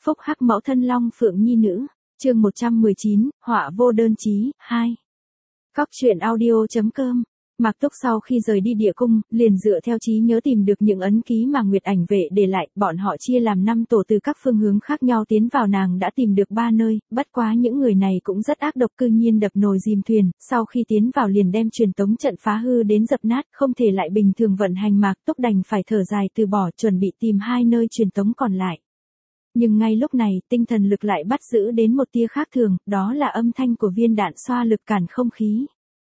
phúc hắc mẫu thân long phượng nhi nữ. Chương 119, họa vô đơn chí, 2. Cóc truyện audio.com. Mạc Túc sau khi rời đi địa cung, liền dựa theo trí nhớ tìm được những ấn ký mà Nguyệt Ảnh Vệ để lại, bọn họ chia làm 5 tổ từ các phương hướng khác nhau tiến vào, nàng đã tìm được 3 nơi, bất quá những người này cũng rất ác độc, cư nhiên đập nồi dìm thuyền, sau khi tiến vào liền đem truyền tống trận phá hư đến dập nát, không thể lại bình thường vận hành. Mạc Túc đành phải thở dài từ bỏ, chuẩn bị tìm 2 nơi truyền tống còn lại. Nhưng ngay lúc này, tinh thần lực lại bắt giữ đến một tia khác thường, đó là âm thanh của viên đạn xoa lực cản không khí.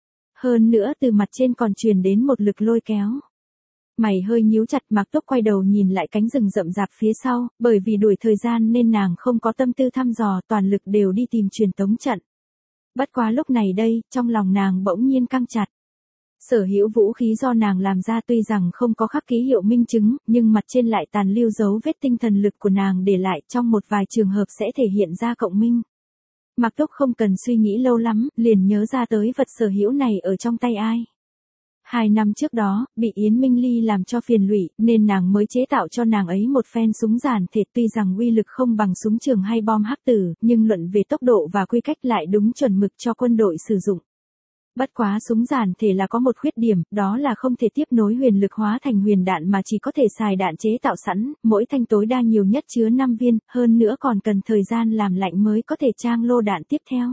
Hơn nữa từ mặt trên còn truyền đến một lực lôi kéo. Mày hơi nhíu chặt, Mạc Túc quay đầu nhìn lại cánh rừng rậm rạp phía sau, bởi vì đuổi thời gian nên nàng không có tâm tư thăm dò, toàn lực đều đi tìm truyền tống trận. Bất quá lúc này đây, trong lòng nàng bỗng nhiên căng chặt. Sở hữu vũ khí do nàng làm ra tuy rằng không có khắc ký hiệu minh chứng, nhưng mặt trên lại tàn lưu dấu vết tinh thần lực của nàng để lại, trong một vài trường hợp sẽ thể hiện ra cộng minh. Mạc Túc không cần suy nghĩ lâu lắm, liền nhớ ra tới vật sở hữu này ở trong tay ai. 2 năm trước đó, bị Yến Minh Ly làm cho phiền lụy, nên nàng mới chế tạo cho nàng ấy một phen súng giản thể, tuy rằng uy lực không bằng súng trường hay bom hắc tử, nhưng luận về tốc độ và quy cách lại đúng chuẩn mực cho quân đội sử dụng. Bất quá súng giản thể là có một khuyết điểm, đó là không thể tiếp nối huyền lực hóa thành huyền đạn mà chỉ có thể xài đạn chế tạo sẵn, mỗi thanh tối đa nhiều nhất chứa 5 viên, hơn nữa còn cần thời gian làm lạnh mới có thể trang lô đạn tiếp theo.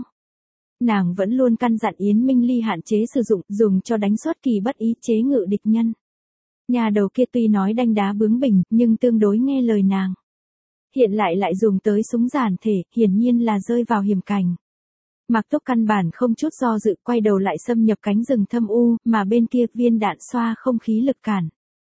Nàng vẫn luôn căn dặn Yến Minh Ly hạn chế sử dụng, dùng cho đánh xuất kỳ bất ý, chế ngự địch nhân. Nhà đầu kia tuy nói đanh đá bướng bỉnh, nhưng tương đối nghe lời nàng. Hiện lại dùng tới súng giản thể, hiển nhiên là rơi vào hiểm cảnh. Mạc Túc căn bản không chút do dự, quay đầu lại xâm nhập cánh rừng thâm u, mà bên kia viên đạn xoa không khí lực cản.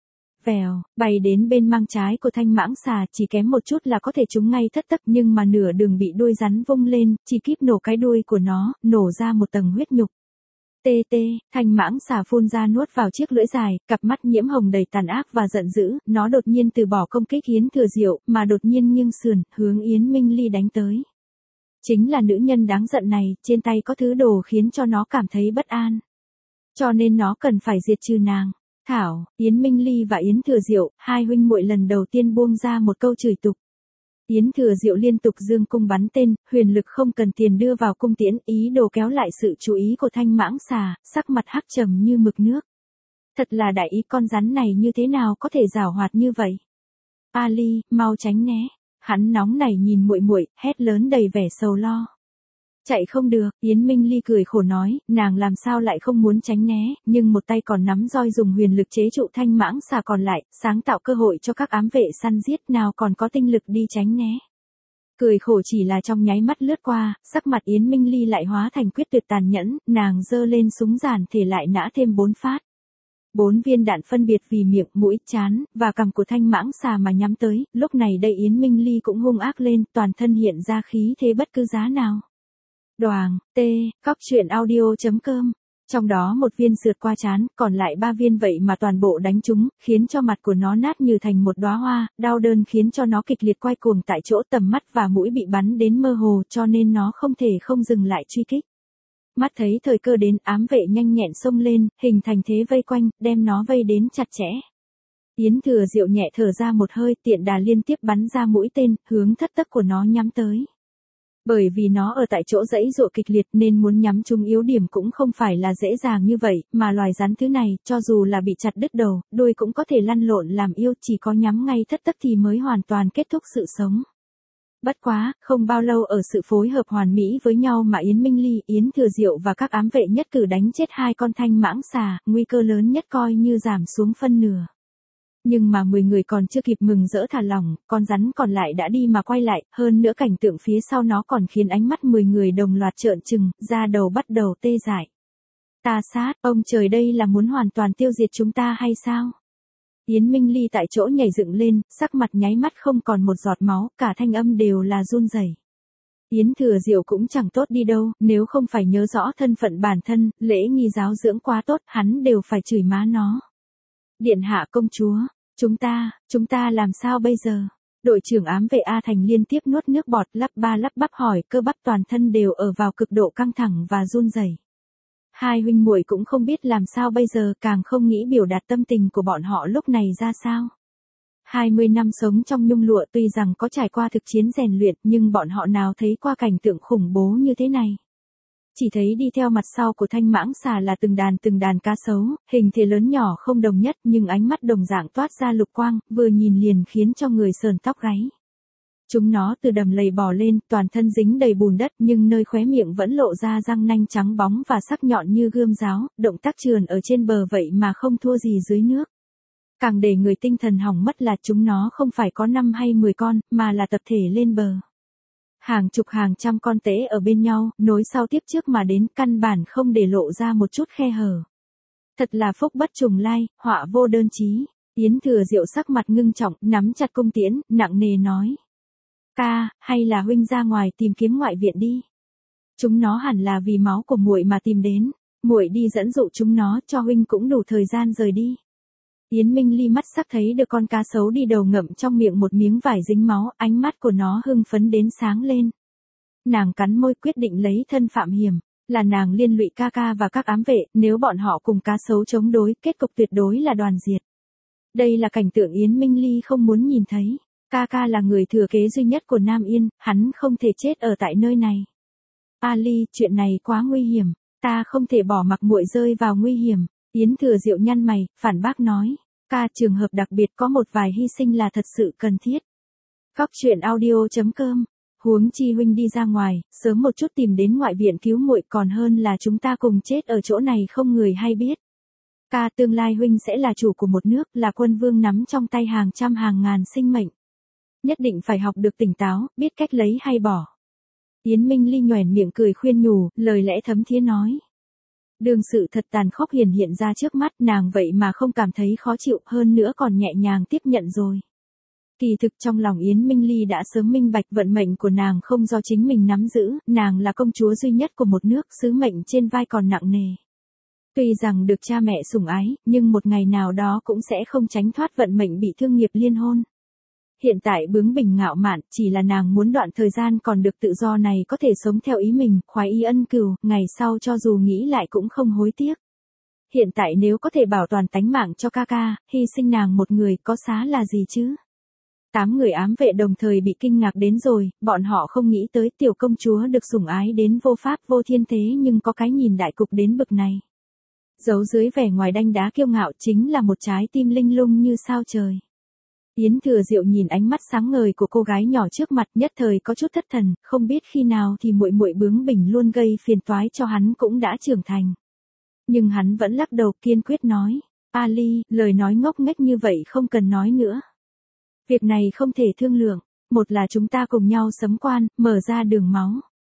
Vèo, bay đến bên mang trái của thanh mãng xà, chỉ kém một chút là có thể trúng ngay thất tấc, nhưng mà nửa đường bị đuôi rắn vung lên, chỉ kíp nổ cái đuôi của nó, nổ ra một tầng huyết nhục. Tê, thanh mãng xà phun ra nuốt vào chiếc lưỡi dài, cặp mắt nhiễm hồng đầy tàn ác và giận dữ, nó đột nhiên từ bỏ công kích Yến Thừa Diệu, mà đột nhiên nghiêng sườn, hướng Yến Minh Ly đánh tới. Chính là nữ nhân đáng giận này, trên tay có thứ đồ khiến cho nó cảm thấy bất an. Cho nên nó cần phải diệt trừ nàng. Thảo, Yến Minh Ly và Yến Thừa Diệu, 2 huynh muội lần đầu tiên buông ra một câu chửi tục. Yến Thừa Diệu liên tục dương cung bắn tên, huyền lực không cần tiền đưa vào cung tiễn, ý đồ kéo lại sự chú ý của thanh mãng xà, sắc mặt hắc trầm như mực nước. Thật là đại ý, con rắn này như thế nào có thể giảo hoạt như vậy? Ali, mau tránh né. Hắn nóng nảy nhìn muội muội, hét lớn đầy vẻ sầu lo. Chạy không được, Yến Minh Ly cười khổ nói, nàng làm sao lại không muốn tránh né, nhưng một tay còn nắm roi dùng huyền lực chế trụ thanh mãng xà còn lại, sáng tạo cơ hội cho các ám vệ săn giết, nào còn có tinh lực đi tránh né. Cười khổ chỉ là trong nháy mắt lướt qua, sắc mặt Yến Minh Ly lại hóa thành quyết tuyệt tàn nhẫn, nàng giơ lên súng giản thể lại nã thêm 4 phát. 4 viên đạn phân biệt vì miệng, mũi, trán, và cằm của thanh mãng xà mà nhắm tới, lúc này đây Yến Minh Ly cũng hung ác lên, toàn thân hiện ra khí thế bất cứ giá nào. Đoàng, cóc truyện audio.com. Trong đó một viên sượt qua trán, còn lại 3 viên vậy mà toàn bộ đánh trúng, khiến cho mặt của nó nát như thành một đóa hoa, đau đớn khiến cho nó kịch liệt quay cuồng tại chỗ, tầm mắt và mũi bị bắn đến mơ hồ, cho nên nó không thể không dừng lại truy kích. Mắt thấy thời cơ đến, ám vệ nhanh nhẹn xông lên, hình thành thế vây quanh, đem nó vây đến chặt chẽ. Yến Thừa Diệu nhẹ thở ra một hơi, tiện đà liên tiếp bắn ra mũi tên, hướng thất tấc của nó nhắm tới. Bởi vì nó ở tại chỗ dãy dụa kịch liệt nên muốn nhắm trúng yếu điểm cũng không phải là dễ dàng như vậy, mà loài rắn thứ này, cho dù là bị chặt đứt đầu, đuôi cũng có thể lăn lộn làm yêu, chỉ có nhắm ngay thất tấc thì mới hoàn toàn kết thúc sự sống. Bất quá, không bao lâu ở sự phối hợp hoàn mỹ với nhau mà Yến Minh Ly, Yến Thừa Diệu và các ám vệ nhất cử đánh chết 2 con thanh mãng xà, nguy cơ lớn nhất coi như giảm xuống phân nửa. Nhưng mà 10 người còn chưa kịp mừng rỡ thả lỏng, con rắn còn lại đã đi mà quay lại, hơn nữa cảnh tượng phía sau nó còn khiến ánh mắt 10 người đồng loạt trợn trừng, da đầu bắt đầu tê dại. Ta sát, ông trời, đây là muốn hoàn toàn tiêu diệt chúng ta hay sao? Yến Minh Ly tại chỗ nhảy dựng lên, sắc mặt nháy mắt không còn một giọt máu, cả thanh âm đều là run rẩy. Yến Thừa Diệu cũng chẳng tốt đi đâu, nếu không phải nhớ rõ thân phận bản thân, lễ nghi giáo dưỡng quá tốt, hắn đều phải chửi má nó. Điện hạ công chúa, chúng ta làm sao bây giờ? Đội trưởng ám vệ A Thành liên tiếp nuốt nước bọt, lắp bắp hỏi, cơ bắp toàn thân đều ở vào cực độ căng thẳng và run rẩy. 2 huynh muội cũng không biết làm sao bây giờ, càng không nghĩ biểu đạt tâm tình của bọn họ lúc này ra sao. 20 năm sống trong nhung lụa tuy rằng có trải qua thực chiến rèn luyện nhưng bọn họ nào thấy qua cảnh tượng khủng bố như thế này. Chỉ thấy đi theo mặt sau của thanh mãng xà là từng đàn cá sấu, hình thể lớn nhỏ không đồng nhất nhưng ánh mắt đồng dạng toát ra lục quang, vừa nhìn liền khiến cho người sờn tóc gáy. Chúng nó từ đầm lầy bò lên, toàn thân dính đầy bùn đất nhưng nơi khóe miệng vẫn lộ ra răng nanh trắng bóng và sắc nhọn như gươm giáo, động tác trườn ở trên bờ vậy mà không thua gì dưới nước. Càng để người tinh thần hỏng mất là chúng nó không phải có 5 hay 10 con, mà là tập thể lên bờ. Hàng chục hàng trăm con tễ ở bên nhau, nối sau tiếp trước mà đến, căn bản không để lộ ra một chút khe hở. Thật là phúc bất trùng lai, họa vô đơn chí. Yến Thừa Diệu sắc mặt ngưng trọng, nắm chặt cung tiễn, nặng nề nói. Ca, hay là huynh ra ngoài tìm kiếm ngoại viện đi. Chúng nó hẳn là vì máu của muội mà tìm đến, muội đi dẫn dụ chúng nó, cho huynh cũng đủ thời gian rời đi. Yến Minh Ly mắt sắc thấy được con cá sấu đi đầu ngậm trong miệng một miếng vải dính máu, ánh mắt của nó hưng phấn đến sáng lên. Nàng cắn môi quyết định lấy thân phạm hiểm, là nàng liên lụy ca ca và các ám vệ, nếu bọn họ cùng cá sấu chống đối, kết cục tuyệt đối là đoàn diệt. Đây là cảnh tượng Yến Minh Ly không muốn nhìn thấy. Ca ca là người thừa kế duy nhất của Nam Yên, hắn không thể chết ở tại nơi này. Ali, chuyện này quá nguy hiểm, ta không thể bỏ mặc muội rơi vào nguy hiểm. Yến Thừa Diệu nhăn mày, phản bác nói, ca trường hợp đặc biệt có một vài hy sinh là thật sự cần thiết. Góc truyện audio.com, huống chi huynh đi ra ngoài, sớm một chút tìm đến ngoại viện cứu muội còn hơn là chúng ta cùng chết ở chỗ này không người hay biết. Ca tương lai huynh sẽ là chủ của một nước, là quân vương nắm trong tay hàng trăm hàng ngàn sinh mệnh. Nhất định phải học được tỉnh táo, biết cách lấy hay bỏ. Yến Minh Ly nhoẻn miệng cười khuyên nhủ, lời lẽ thấm thía nói. Đường sự thật tàn khốc hiện ra trước mắt, nàng vậy mà không cảm thấy khó chịu, hơn nữa còn nhẹ nhàng tiếp nhận rồi. Kỳ thực trong lòng Yến Minh Ly đã sớm minh bạch vận mệnh của nàng không do chính mình nắm giữ, nàng là công chúa duy nhất của một nước, sứ mệnh trên vai còn nặng nề. Tuy rằng được cha mẹ sủng ái, nhưng một ngày nào đó cũng sẽ không tránh thoát vận mệnh bị thương nghiệp liên hôn. Hiện tại bướng bỉnh ngạo mạn, chỉ là nàng muốn đoạn thời gian còn được tự do này có thể sống theo ý mình, khoái ý ân cừu, ngày sau cho dù nghĩ lại cũng không hối tiếc. Hiện tại nếu có thể bảo toàn tánh mạng cho ca ca, hy sinh nàng một người có xá là gì chứ? 8 người ám vệ đồng thời bị kinh ngạc đến rồi, bọn họ không nghĩ tới tiểu công chúa được sủng ái đến vô pháp vô thiên thế nhưng có cái nhìn đại cục đến bực này. Giấu dưới vẻ ngoài đanh đá kiêu ngạo chính là một trái tim linh lung như sao trời. Yến Thừa Diệu nhìn ánh mắt sáng ngời của cô gái nhỏ trước mặt, nhất thời có chút thất thần, không biết khi nào thì muội muội bướng bỉnh luôn gây phiền toái cho hắn cũng đã trưởng thành. Nhưng hắn vẫn lắc đầu kiên quyết nói, Ali, lời nói ngốc nghếch như vậy không cần nói nữa. Việc này không thể thương lượng, một là chúng ta cùng nhau sấm quan, mở ra đường máu.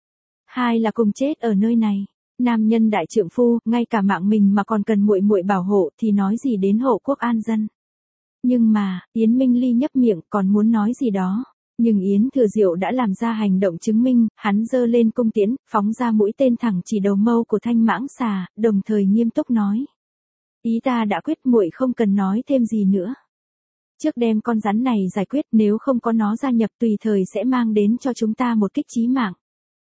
Hai là cùng chết ở nơi này. Nam nhân đại trượng phu, ngay cả mạng mình mà còn cần muội muội bảo hộ thì nói gì đến hộ quốc an dân. Nhưng mà, Yến Minh Ly nhấp miệng còn muốn nói gì đó. Nhưng Yến Thừa Diệu đã làm ra hành động chứng minh, hắn giơ lên cung tiễn, phóng ra mũi tên thẳng chỉ đầu mâu của thanh mãng xà, đồng thời nghiêm túc nói. Ý ta đã quyết, muội không cần nói thêm gì nữa. Trước đem con rắn này giải quyết, nếu không có nó gia nhập tùy thời sẽ mang đến cho chúng ta một kích chí mạng.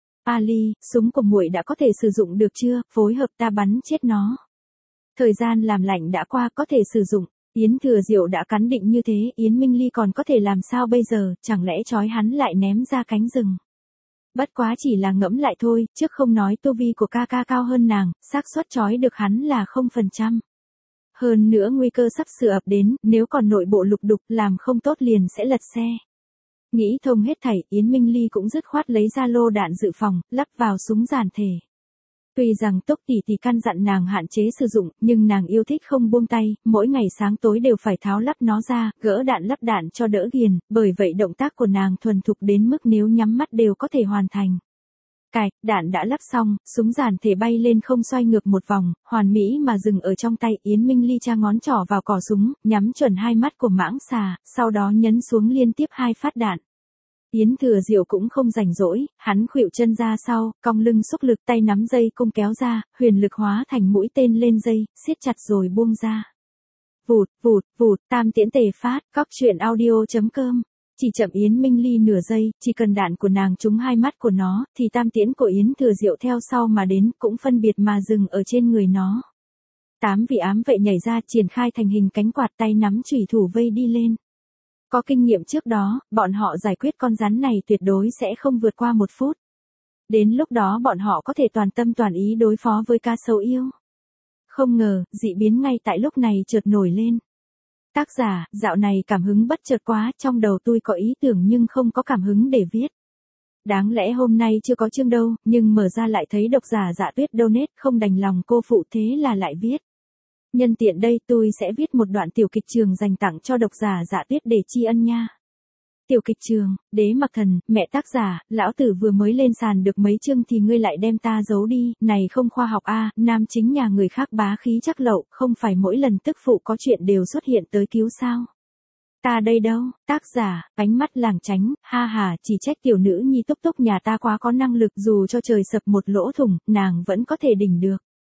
Ali, súng của muội đã có thể sử dụng được chưa, phối hợp ta bắn chết nó. Thời gian làm lạnh đã qua, có thể sử dụng. Yến Thừa Diệu đã cắn định như thế, Yến Minh Ly còn có thể làm sao bây giờ, chẳng lẽ trói hắn lại ném ra cánh rừng. Bất quá chỉ là ngẫm lại thôi, trước không nói tu vi của ca ca cao hơn nàng, xác suất trói được hắn là 0%. Hơn nữa nguy cơ sắp sửa ập đến, nếu còn nội bộ lục đục làm không tốt liền sẽ lật xe. Nghĩ thông hết thảy, Yến Minh Ly cũng dứt khoát lấy ra lô đạn dự phòng, lắp vào súng giản thể. Tuy rằng Tốc tỷ tỷ căn dặn nàng hạn chế sử dụng, nhưng nàng yêu thích không buông tay, mỗi ngày sáng tối đều phải tháo lắp nó ra, gỡ đạn lắp đạn cho đỡ ghiền, bởi vậy động tác của nàng thuần thục đến mức nếu nhắm mắt đều có thể hoàn thành. Cài, đạn đã lắp xong, súng giản thể bay lên không xoay ngược một vòng, hoàn mỹ mà dừng ở trong tay. Yến Minh Ly tra ngón trỏ vào cò súng, nhắm chuẩn hai mắt của mãng xà, sau đó nhấn xuống liên tiếp 2 phát đạn. Yến Thừa Diệu cũng không rảnh rỗi, hắn khuỵu chân ra sau, cong lưng xúc lực, tay nắm dây cung kéo ra, huyền lực hóa thành mũi tên lên dây, siết chặt rồi buông ra. Vụt, vụt, vụt, tam tiễn tề phát, góc truyện audio.com. Chỉ chậm Yến Minh Ly nửa giây, chỉ cần đạn của nàng trúng hai mắt của nó, thì tam tiễn của Yến Thừa Diệu theo sau mà đến, cũng phân biệt mà dừng ở trên người nó. 8 vị ám vệ nhảy ra, triển khai thành hình cánh quạt, tay nắm chủy thủ vây đi lên. Có kinh nghiệm trước đó, bọn họ giải quyết con rắn này tuyệt đối sẽ không vượt qua 1 phút. Đến lúc đó bọn họ có thể toàn tâm toàn ý đối phó với cá sấu yêu. Không ngờ, dị biến ngay tại lúc này chợt nổi lên. Tác giả, dạo này cảm hứng bất chợt quá, trong đầu tôi có ý tưởng nhưng không có cảm hứng để viết. Đáng lẽ hôm nay chưa có chương đâu, nhưng mở ra lại thấy độc giả Dạ Tuyết donate, không đành lòng cô phụ thế là lại viết. Nhân tiện đây tôi sẽ viết một đoạn tiểu kịch trường dành tặng cho độc giả Dạ Tuyết để tri ân nha. Tiểu kịch trường, Đế Mặc Thần, mẹ tác giả, lão tử vừa mới lên sàn được mấy chương thì ngươi lại đem ta giấu đi, này không khoa học a, nam chính nhà người khác bá khí chắc lậu, không phải mỗi lần tức phụ có chuyện đều xuất hiện tới cứu sao. Ta đây đâu, tác giả, ánh mắt lảng tránh, ha ha, chỉ trách tiểu nữ nhi Túc Túc nhà ta quá có năng lực, dù cho trời sập một lỗ thủng, nàng vẫn có thể đỉnh được.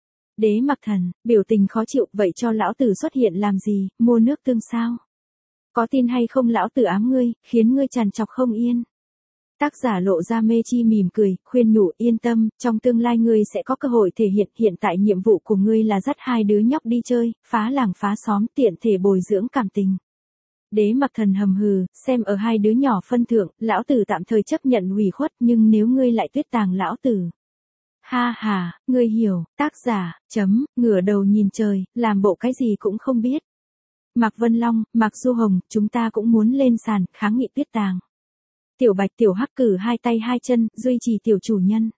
Đế Mặc Thần, biểu tình khó chịu, vậy cho lão tử xuất hiện làm gì, mua nước tương sao? Có tin hay không lão tử ám ngươi, khiến ngươi trằn trọc không yên. Tác giả lộ ra mê chi mỉm cười, khuyên nhủ yên tâm, trong tương lai ngươi sẽ có cơ hội thể hiện tại nhiệm vụ của ngươi là dắt 2 đứa nhóc đi chơi, phá làng phá xóm tiện thể bồi dưỡng cảm tình. Đế Mặc Thần hầm hừ, xem ở 2 đứa nhỏ phân thượng, lão tử tạm thời chấp nhận ủy khuất nhưng nếu ngươi lại tuyết tàng lão tử. Ha ha, ngươi hiểu, tác giả, ngửa đầu nhìn trời, làm bộ cái gì cũng không biết. Mạc Vân Long, Mạc Du Hồng, chúng ta cũng muốn lên sàn, kháng nghị tuyết tàng. Tiểu Bạch Tiểu Hắc cử 2 tay 2 chân, duy trì tiểu chủ nhân.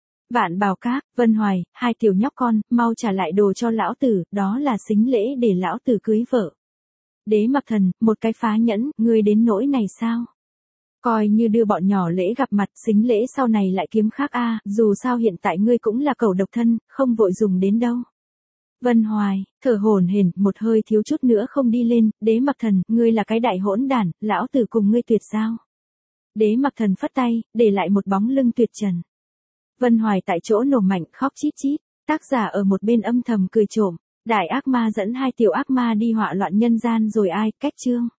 Vạn Bảo Các, Vân Hoài, 2 tiểu nhóc con, mau trả lại đồ cho lão tử, đó là sính lễ để lão tử cưới vợ. Đế Mặc Thần, một cái phá nhẫn, ngươi đến nỗi này sao? Coi như đưa bọn nhỏ lễ gặp mặt, sính lễ sau này lại kiếm khác a, dù sao hiện tại ngươi cũng là cẩu độc thân, không vội dùng đến đâu. Vân Hoài, thở hổn hển, một hơi thiếu chút nữa không đi lên, Đế Mặc Thần, ngươi là cái đại hỗn đản, lão tử cùng ngươi tuyệt giao. Đế Mặc Thần phất tay, để lại một bóng lưng tuyệt trần. Vân Hoài tại chỗ nổ mạnh khóc chít chít, tác giả ở một bên âm thầm cười trộm, đại ác ma dẫn 2 tiểu ác ma đi họa loạn nhân gian rồi ai, cách chương.